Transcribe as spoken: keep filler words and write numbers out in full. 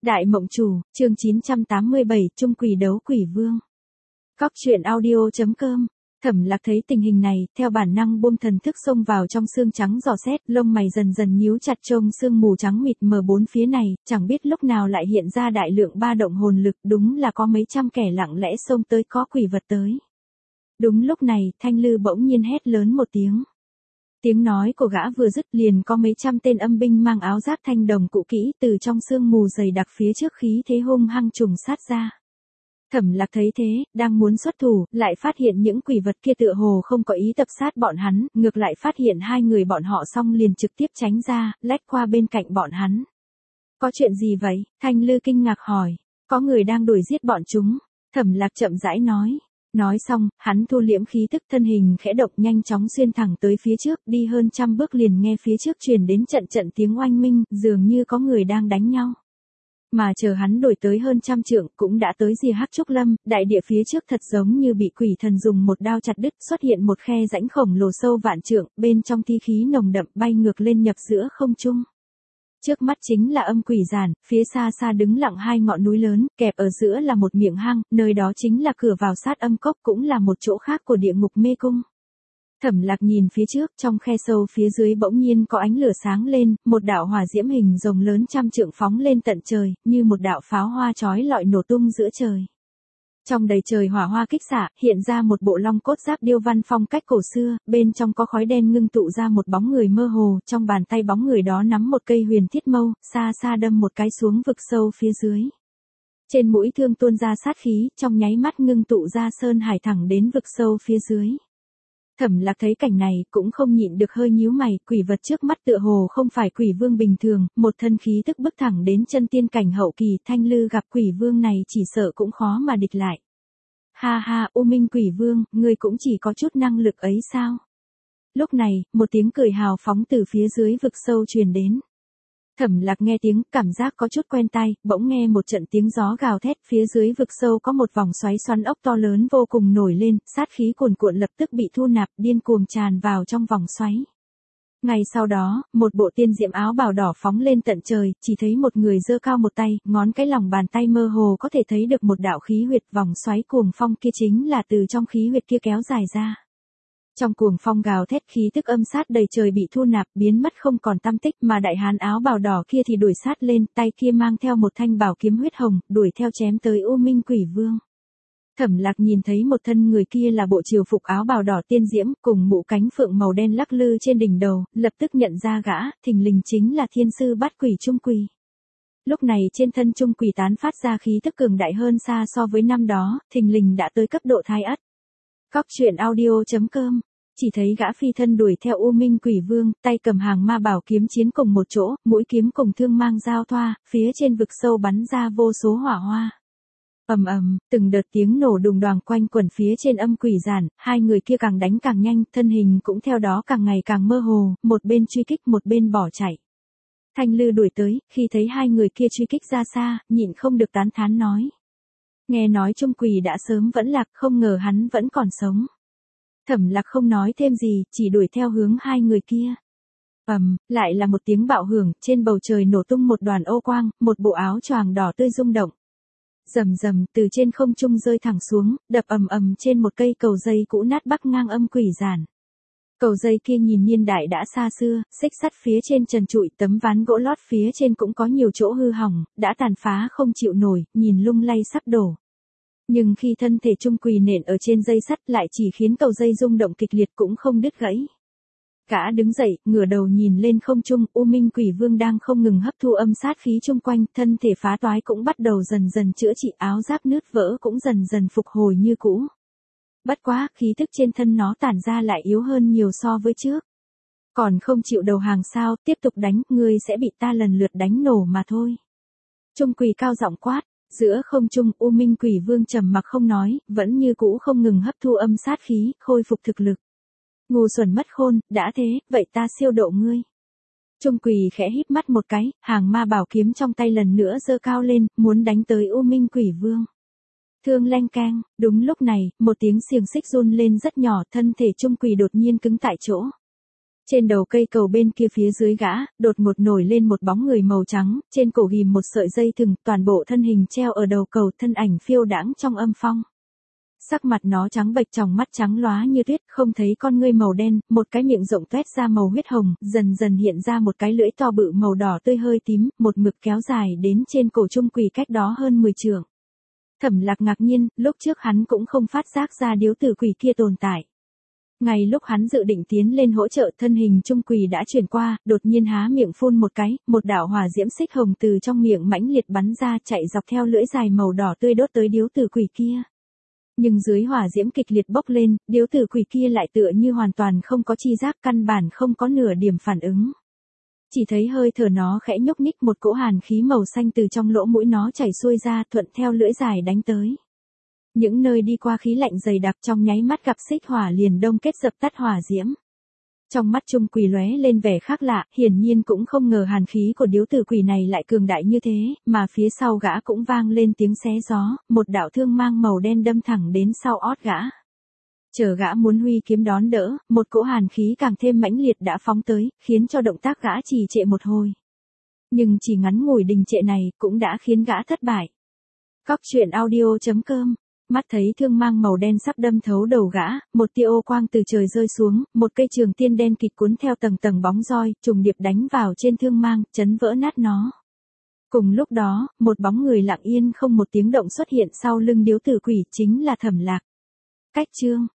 Đại Mộng Chủ, chương chín trăm tám mươi bảy, Chung Quỷ đấu Quỷ Vương. Cóc truyện audio chấm com. Thẩm Lạc thấy tình hình này, theo bản năng buông thần thức xông vào trong xương trắng dò xét, lông mày dần dần nhíu chặt trông sương mù trắng mịt mờ bốn phía này, chẳng biết lúc nào lại hiện ra đại lượng ba động hồn lực, đúng là có mấy trăm kẻ lặng lẽ xông tới, có quỷ vật tới. Đúng lúc này, Thanh Lư bỗng nhiên hét lớn một tiếng. Tiếng nói của gã vừa dứt liền có mấy trăm tên âm binh mang áo giáp thanh đồng cũ kỹ từ trong sương mù dày đặc phía trước khí thế hung hăng trùng sát ra. Thẩm Lạc thấy thế, đang muốn xuất thủ, lại phát hiện những quỷ vật kia tựa hồ không có ý tập sát bọn hắn, ngược lại phát hiện hai người bọn họ xong liền trực tiếp tránh ra, lách qua bên cạnh bọn hắn. Có chuyện gì vậy? Thanh Lư kinh ngạc hỏi. Có người đang đuổi giết bọn chúng. Thẩm Lạc chậm rãi nói. Nói xong, hắn thu liễm khí tức, thân hình khẽ động nhanh chóng xuyên thẳng tới phía trước, đi hơn trăm bước liền nghe phía trước truyền đến trận trận tiếng oanh minh, dường như có người đang đánh nhau. Mà chờ hắn đổi tới hơn trăm trượng, cũng đã tới Di Hắc Trúc Lâm, đại địa phía trước thật giống như bị quỷ thần dùng một đao chặt đứt, xuất hiện một khe rãnh khổng lồ sâu vạn trượng, bên trong thi khí nồng đậm bay ngược lên nhập giữa không trung. Trước mắt chính là âm quỷ giản, phía xa xa đứng lặng hai ngọn núi lớn, kẹp ở giữa là một miệng hang, nơi đó chính là cửa vào sát âm cốc, cũng là một chỗ khác của địa ngục mê cung. Thẩm Lạc nhìn phía trước, trong khe sâu phía dưới bỗng nhiên có ánh lửa sáng lên, một đạo hỏa diễm hình rồng lớn trăm trượng phóng lên tận trời, như một đạo pháo hoa chói lọi nổ tung giữa trời. Trong đầy trời hỏa hoa kích xạ, hiện ra một bộ long cốt giáp điêu văn phong cách cổ xưa, bên trong có khói đen ngưng tụ ra một bóng người mơ hồ, trong bàn tay bóng người đó nắm một cây huyền thiết mâu, xa xa đâm một cái xuống vực sâu phía dưới. Trên mũi thương tuôn ra sát khí, trong nháy mắt ngưng tụ ra sơn hải thẳng đến vực sâu phía dưới. Thẩm Lạc thấy cảnh này, cũng không nhịn được hơi nhíu mày, quỷ vật trước mắt tựa hồ không phải quỷ vương bình thường, một thân khí tức bức thẳng đến chân tiên cảnh hậu kỳ, Thanh Lư gặp quỷ vương này chỉ sợ cũng khó mà địch lại. Ha ha, U Minh quỷ vương, ngươi cũng chỉ có chút năng lực ấy sao? Lúc này, một tiếng cười hào phóng từ phía dưới vực sâu truyền đến. Thẩm Lạc nghe tiếng, cảm giác có chút quen tai, bỗng nghe một trận tiếng gió gào thét, phía dưới vực sâu có một vòng xoáy xoắn ốc to lớn vô cùng nổi lên, sát khí cuồn cuộn lập tức bị thu nạp, điên cuồng tràn vào trong vòng xoáy. Ngay sau đó, một bộ tiên diệm áo bào đỏ phóng lên tận trời, chỉ thấy một người giơ cao một tay, ngón cái lòng bàn tay mơ hồ có thể thấy được một đạo khí huyệt, vòng xoáy cuồng phong kia chính là từ trong khí huyệt kia kéo dài ra. Trong cuồng phong gào thét, khí tức âm sát đầy trời bị thu nạp, biến mất không còn tăm tích, mà đại hán áo bào đỏ kia thì đuổi sát lên, tay kia mang theo một thanh bảo kiếm huyết hồng, đuổi theo chém tới U Minh quỷ vương. Thẩm Lạc nhìn thấy một thân người kia là bộ triều phục áo bào đỏ tiên diễm, cùng mũ cánh phượng màu đen lắc lư trên đỉnh đầu, lập tức nhận ra gã, thình lình chính là thiên sư bát quỷ Chung Quỷ. Lúc này trên thân Chung Quỷ tán phát ra khí tức cường đại hơn xa so với năm đó, thình lình đã tới cấp độ thái ất. Cóc truyện audio chấm com. Chỉ thấy gã phi thân đuổi theo U Minh quỷ vương, tay cầm hàng ma bảo kiếm chiến cùng một chỗ, mũi kiếm cùng thương mang giao thoa, phía trên vực sâu bắn ra vô số hỏa hoa. Ầm ầm, từng đợt tiếng nổ đùng đoàng quanh quẩn phía trên âm quỷ giản, hai người kia càng đánh càng nhanh, thân hình cũng theo đó càng ngày càng mơ hồ, một bên truy kích một bên bỏ chạy. Thanh Lư đuổi tới, khi thấy hai người kia truy kích ra xa, nhịn không được tán thán nói. Nghe nói Chung Quỷ đã sớm vẫn lạc, không ngờ hắn vẫn còn sống. Thẩm Lạc không nói thêm gì, chỉ đuổi theo hướng hai người kia. Ầm, um, lại là một tiếng bạo hưởng, trên bầu trời nổ tung một đoàn ô quang, một bộ áo choàng đỏ tươi rung động. Rầm rầm, từ trên không trung rơi thẳng xuống, đập ầm ầm trên một cây cầu dây cũ nát bắc ngang âm quỷ giản. Cầu dây kia nhìn niên đại đã xa xưa, xích sắt phía trên trần trụi, tấm ván gỗ lót phía trên cũng có nhiều chỗ hư hỏng, đã tàn phá không chịu nổi, nhìn lung lay sắp đổ. Nhưng khi thân thể Chung Quỷ nện ở trên dây sắt lại chỉ khiến cầu dây rung động kịch liệt cũng không đứt gãy. Gã đứng dậy, ngửa đầu nhìn lên không trung, U Minh quỷ vương đang không ngừng hấp thu âm sát khí chung quanh, thân thể phá toái cũng bắt đầu dần dần chữa trị, áo giáp nứt vỡ cũng dần dần phục hồi như cũ. Bất quá, khí tức trên thân nó tản ra lại yếu hơn nhiều so với trước. Còn không chịu đầu hàng sao, tiếp tục đánh, ngươi sẽ bị ta lần lượt đánh nổ mà thôi. Chung Quỷ cao giọng quát. Giữa không trung, U Minh quỷ vương trầm mặc không nói, vẫn như cũ không ngừng hấp thu âm sát khí, khôi phục thực lực. Ngu xuẩn mất khôn, đã thế, vậy ta siêu độ ngươi. Chung Quỷ khẽ híp mắt một cái, hàng ma bảo kiếm trong tay lần nữa giơ cao lên, muốn đánh tới U Minh quỷ vương. Thương leng keng, đúng lúc này, một tiếng xiềng xích run lên rất nhỏ, thân thể Chung Quỷ đột nhiên cứng tại chỗ. Trên đầu cây cầu bên kia phía dưới gã, đột ngột nổi lên một bóng người màu trắng, trên cổ ghim một sợi dây thừng, toàn bộ thân hình treo ở đầu cầu, thân ảnh phiêu đãng trong âm phong. Sắc mặt nó trắng bệch, tròng mắt trắng lóa như tuyết, không thấy con ngươi màu đen, một cái miệng rộng toét ra màu huyết hồng, dần dần hiện ra một cái lưỡi to bự màu đỏ tươi hơi tím, một mực kéo dài đến trên cổ Trung Quỳ cách đó hơn mười trượng. Thẩm Lạc ngạc nhiên, lúc trước hắn cũng không phát giác ra điếu tử quỷ kia tồn tại. Ngay lúc hắn dự định tiến lên hỗ trợ, thân hình Trung Quỳ đã chuyển qua, đột nhiên há miệng phun một cái, một đạo hỏa diễm xích hồng từ trong miệng mãnh liệt bắn ra, chạy dọc theo lưỡi dài màu đỏ tươi đốt tới điếu tử quỷ kia. Nhưng dưới hỏa diễm kịch liệt bốc lên, điếu tử quỷ kia lại tựa như hoàn toàn không có chi giác, căn bản không có nửa điểm phản ứng. Chỉ thấy hơi thở nó khẽ nhúc nhích, một cỗ hàn khí màu xanh từ trong lỗ mũi nó chảy xuôi ra, thuận theo lưỡi dài đánh tới. Những nơi đi qua khí lạnh dày đặc, trong nháy mắt gặp xích hỏa liền đông kết dập tắt hỏa diễm. Trong mắt Trung Quỳ lóe lên vẻ khác lạ, hiển nhiên cũng không ngờ hàn khí của điếu tử quỷ này lại cường đại như thế, mà phía sau gã cũng vang lên tiếng xé gió, một đạo thương mang màu đen đâm thẳng đến sau ót gã. Chờ gã muốn huy kiếm đón đỡ, một cỗ hàn khí càng thêm mãnh liệt đã phóng tới, khiến cho động tác gã trì trệ một hồi. Nhưng chỉ ngắn ngủi đình trệ này cũng đã khiến gã thất bại. Cóc truyện audio chấm com. Mắt thấy thương mang màu đen sắp đâm thấu đầu gã, một tia ô quang từ trời rơi xuống, một cây trường tiên đen kịt cuốn theo tầng tầng bóng roi, trùng điệp đánh vào trên thương mang, chấn vỡ nát nó. Cùng lúc đó, một bóng người lặng yên không một tiếng động xuất hiện sau lưng điếu tử quỷ, chính là Thẩm Lạc. Cách chương